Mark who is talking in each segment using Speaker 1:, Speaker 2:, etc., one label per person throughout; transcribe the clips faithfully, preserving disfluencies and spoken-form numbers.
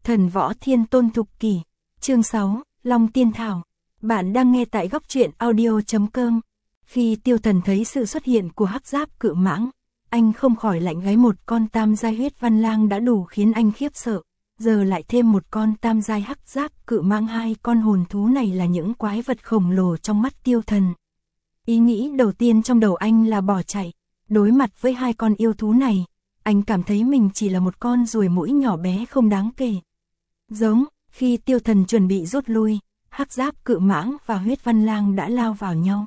Speaker 1: Thần võ thiên tôn thục kỷ, chương sáu, Long Tiên Thảo. Bạn đang nghe tại góc truyện audio chấm com. Khi Tiêu Thần thấy sự xuất hiện của hắc giáp cự mãng, anh không khỏi lạnh gáy. Một con tam giai huyết văn lang đã đủ khiến anh khiếp sợ, giờ lại thêm một con tam giai hắc giáp cự mãng. Hai con hồn thú này là những quái vật khổng lồ trong mắt Tiêu Thần. Ý nghĩ đầu tiên trong đầu anh là bỏ chạy. Đối mặt với hai con yêu thú này, anh cảm thấy mình chỉ là một con ruồi muỗi nhỏ bé không đáng kể. Giống, khi Tiêu Thần chuẩn bị rút lui, hắc giáp cự mãng và huyết văn lang đã lao vào nhau.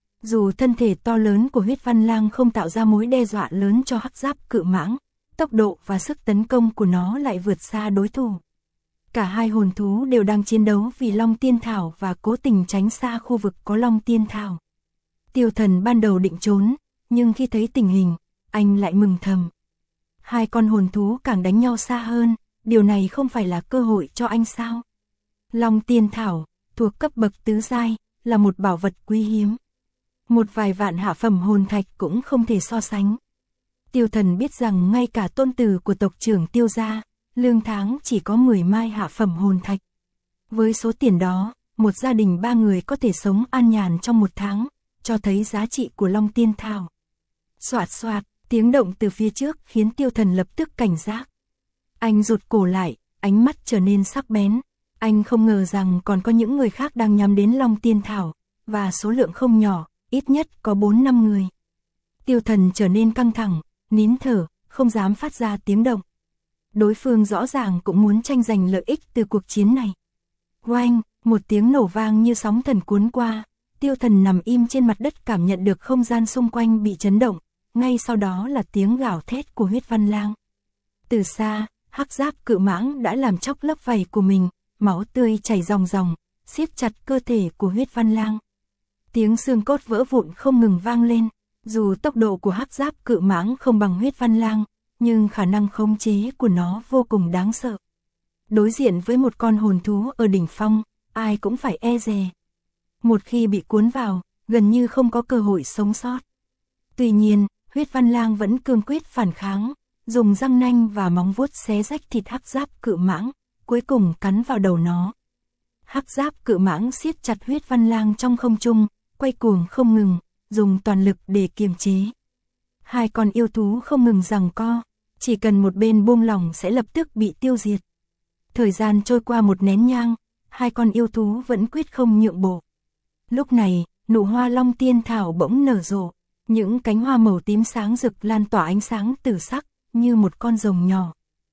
Speaker 1: Dù thân thể to lớn của huyết văn lang không tạo ra mối đe dọa lớn cho hắc giáp cự mãng, tốc độ và sức tấn công của nó lại vượt xa đối thủ. Cả hai hồn thú đều đang chiến đấu vì Long Tiên Thảo và cố tình tránh xa khu vực có Long Tiên Thảo. Tiêu Thần ban đầu định trốn, nhưng khi thấy tình hình, anh lại mừng thầm. Hai con hồn thú càng đánh nhau xa hơn, điều này không phải là cơ hội cho anh sao? Long Tiên Thảo, thuộc cấp bậc tứ giai, là một bảo vật quý hiếm. Một vài vạn hạ phẩm hồn thạch cũng không thể so sánh. Tiêu Thần biết rằng ngay cả tôn tử của tộc trưởng Tiêu gia, lương tháng chỉ có mười mai hạ phẩm hồn thạch. Với số tiền đó, một gia đình ba người có thể sống an nhàn trong một tháng, cho thấy giá trị của Long Tiên Thảo. Xoạt xoạt, tiếng động từ phía trước khiến Tiêu Thần lập tức cảnh giác. Anh rụt cổ lại, ánh mắt trở nên sắc bén. Anh không ngờ rằng còn có những người khác đang nhắm đến Long Tiên Thảo, và số lượng không nhỏ, ít nhất có bốn năm người. Tiêu Thần trở nên căng thẳng, nín thở, không dám phát ra tiếng động. Đối phương rõ ràng cũng muốn tranh giành lợi ích từ cuộc chiến này. Oanh, một tiếng nổ vang như sóng thần cuốn qua. Tiêu Thần nằm im trên mặt đất, cảm nhận được không gian xung quanh bị chấn động. Ngay sau đó là tiếng gào thét của huyết văn lang. Từ xa, hắc giáp cự mãng đã làm chóc lớp vảy của mình, máu tươi chảy ròng ròng, siết chặt cơ thể của huyết văn lang. Tiếng xương cốt vỡ vụn không ngừng vang lên. Dù tốc độ của hắc giáp cự mãng không bằng huyết văn lang, nhưng khả năng khống chế của nó vô cùng đáng sợ. Đối diện với một con hồn thú ở đỉnh phong, ai cũng phải e dè. Một khi bị cuốn vào, gần như không có cơ hội sống sót. Tuy nhiên, huyết văn lang vẫn cương quyết phản kháng, dùng răng nanh và móng vuốt xé rách thịt hắc giáp cự mãng, cuối cùng cắn vào đầu nó. Hắc giáp cự mãng siết chặt huyết văn lang trong không trung, quay cuồng không ngừng, dùng toàn lực để kiềm chế. Hai con yêu thú không ngừng giằng co, chỉ cần một bên buông lỏng sẽ lập tức bị tiêu diệt. Thời gian trôi qua một nén nhang, hai con yêu thú vẫn quyết không nhượng bộ. Lúc này, nụ hoa Long Tiên Thảo bỗng nở rộ, những cánh hoa màu tím sáng rực lan tỏa ánh sáng tử sắc, như một con rồng nhỏ.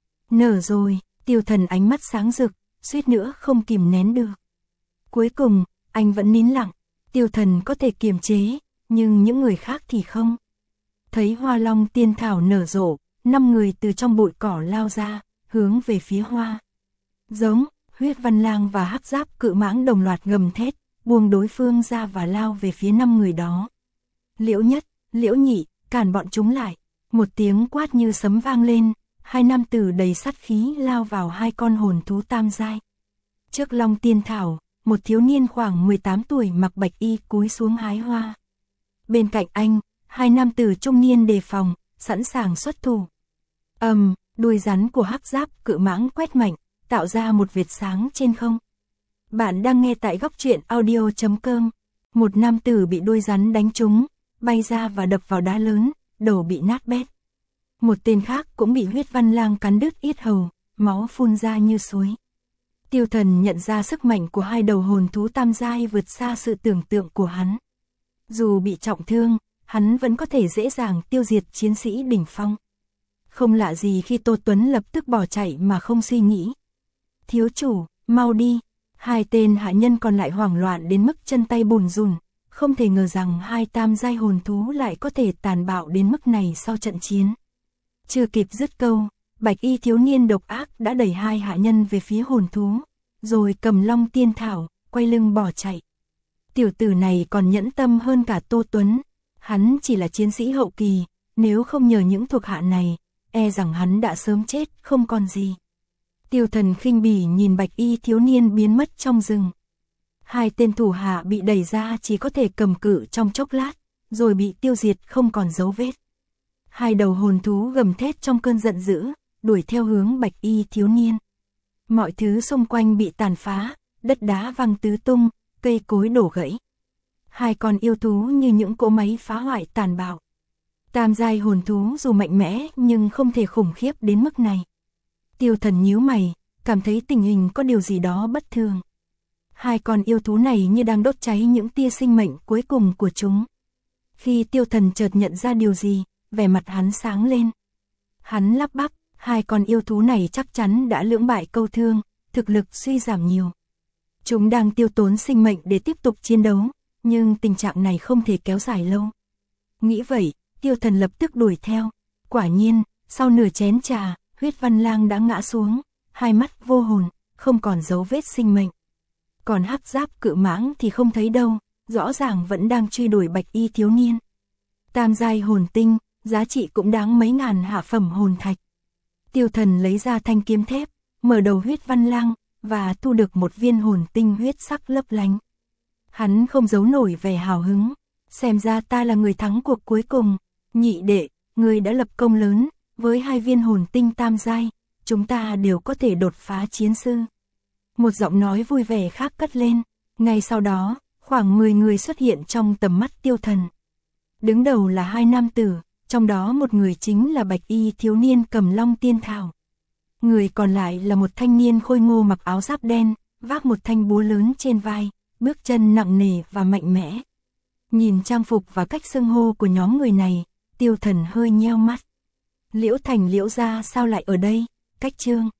Speaker 1: Nở rồi, Tiêu Thần ánh mắt sáng rực, suýt nữa không kìm nén được. Cuối cùng, anh vẫn nín lặng. Tiêu Thần có thể kiềm chế, nhưng những người khác thì không. Thấy hoa Long Tiên Thảo nở rộ, năm người từ trong bụi cỏ lao ra, hướng về phía hoa. Giống, huyết văn lang và hắc giáp cự mãng đồng loạt gầm thét, buông đối phương ra và lao về phía năm người đó. Liễu Nhất, Liễu Nhị, cản bọn chúng lại. Một tiếng quát như sấm vang lên, hai nam tử đầy sát khí lao vào hai con hồn thú tam giai. Trước Long Tiên Thảo, một thiếu niên khoảng mười tám tuổi mặc bạch y cúi xuống hái hoa. Bên cạnh anh, hai nam tử trung niên đề phòng, sẵn sàng xuất thủ. Ầm, um, đuôi rắn của hắc giáp cự mãng quét mạnh, tạo ra một vệt sáng trên không. Bạn đang nghe tại góc truyện audio chấm com. Một nam tử bị đuôi rắn đánh trúng, bay ra và đập vào đá lớn, đầu bị nát bét. Một tên khác cũng bị huyết văn lang cắn đứt yết hầu, máu phun ra như suối. Tiêu Thần nhận ra sức mạnh của hai đầu hồn thú tam giai vượt xa sự tưởng tượng của hắn. Dù bị trọng thương, hắn vẫn có thể dễ dàng tiêu diệt chiến sĩ đỉnh phong. Không lạ gì khi Tô Tuấn lập tức bỏ chạy mà không suy nghĩ. Thiếu chủ, mau đi. Hai tên hạ nhân còn lại hoảng loạn đến mức chân tay bùn rùn, không thể ngờ rằng hai tam giai hồn thú lại có thể tàn bạo đến mức này sau trận chiến. Chưa kịp dứt câu, bạch y thiếu niên độc ác đã đẩy hai hạ nhân về phía hồn thú, rồi cầm Long Tiên Thảo, quay lưng bỏ chạy. Tiểu tử này còn nhẫn tâm hơn cả Tô Tuấn, hắn chỉ là chiến sĩ hậu kỳ, nếu không nhờ những thuộc hạ này, e rằng hắn đã sớm chết không còn gì. Tiêu Thần khinh bỉ nhìn bạch y thiếu niên biến mất trong rừng. Hai tên thủ hạ bị đẩy ra chỉ có thể cầm cự trong chốc lát, rồi bị tiêu diệt không còn dấu vết. Hai đầu hồn thú gầm thét trong cơn giận dữ, đuổi theo hướng bạch y thiếu niên. Mọi thứ xung quanh bị tàn phá, đất đá văng tứ tung, cây cối đổ gãy. Hai con yêu thú như những cỗ máy phá hoại tàn bạo. Tam giai hồn thú dù mạnh mẽ nhưng không thể khủng khiếp đến mức này. Tiêu Thần nhíu mày, cảm thấy tình hình có điều gì đó bất thường. Hai con yêu thú này như đang đốt cháy những tia sinh mệnh cuối cùng của chúng. Khi Tiêu Thần chợt nhận ra điều gì, vẻ mặt hắn sáng lên. Hắn lắp bắp, hai con yêu thú này chắc chắn đã lưỡng bại câu thương, thực lực suy giảm nhiều. Chúng đang tiêu tốn sinh mệnh để tiếp tục chiến đấu, nhưng tình trạng này không thể kéo dài lâu. Nghĩ vậy, Tiêu Thần lập tức đuổi theo. Quả nhiên, sau nửa chén trà, Huyết Văn Lang đã ngã xuống, hai mắt vô hồn, không còn dấu vết sinh mệnh. Còn Hắc Giáp Cự Mãng thì không thấy đâu, rõ ràng vẫn đang truy đuổi Bạch Y thiếu niên. Tam giai hồn tinh, giá trị cũng đáng mấy ngàn hạ phẩm hồn thạch. Tiêu Thần lấy ra thanh kiếm thép, mở đầu Huyết Văn Lang và thu được một viên hồn tinh huyết sắc lấp lánh. Hắn không giấu nổi vẻ hào hứng, xem ra ta là người thắng cuộc cuối cùng. Nhị đệ, ngươi đã lập công lớn, với hai viên hồn tinh tam giai, chúng ta đều có thể đột phá chiến sư. Một giọng nói vui vẻ khác cất lên, ngay sau đó, khoảng mười người xuất hiện trong tầm mắt Tiêu Thần. Đứng đầu là hai nam tử, trong đó một người chính là Bạch Y thiếu niên cầm Long Tiên Thảo. Người còn lại là một thanh niên khôi ngô mặc áo giáp đen, vác một thanh búa lớn trên vai, bước chân nặng nề và mạnh mẽ. Nhìn trang phục và cách xưng hô của nhóm người này, Tiêu Thần hơi nheo mắt. Liễu Thành Liễu gia sao lại ở đây? Cách chương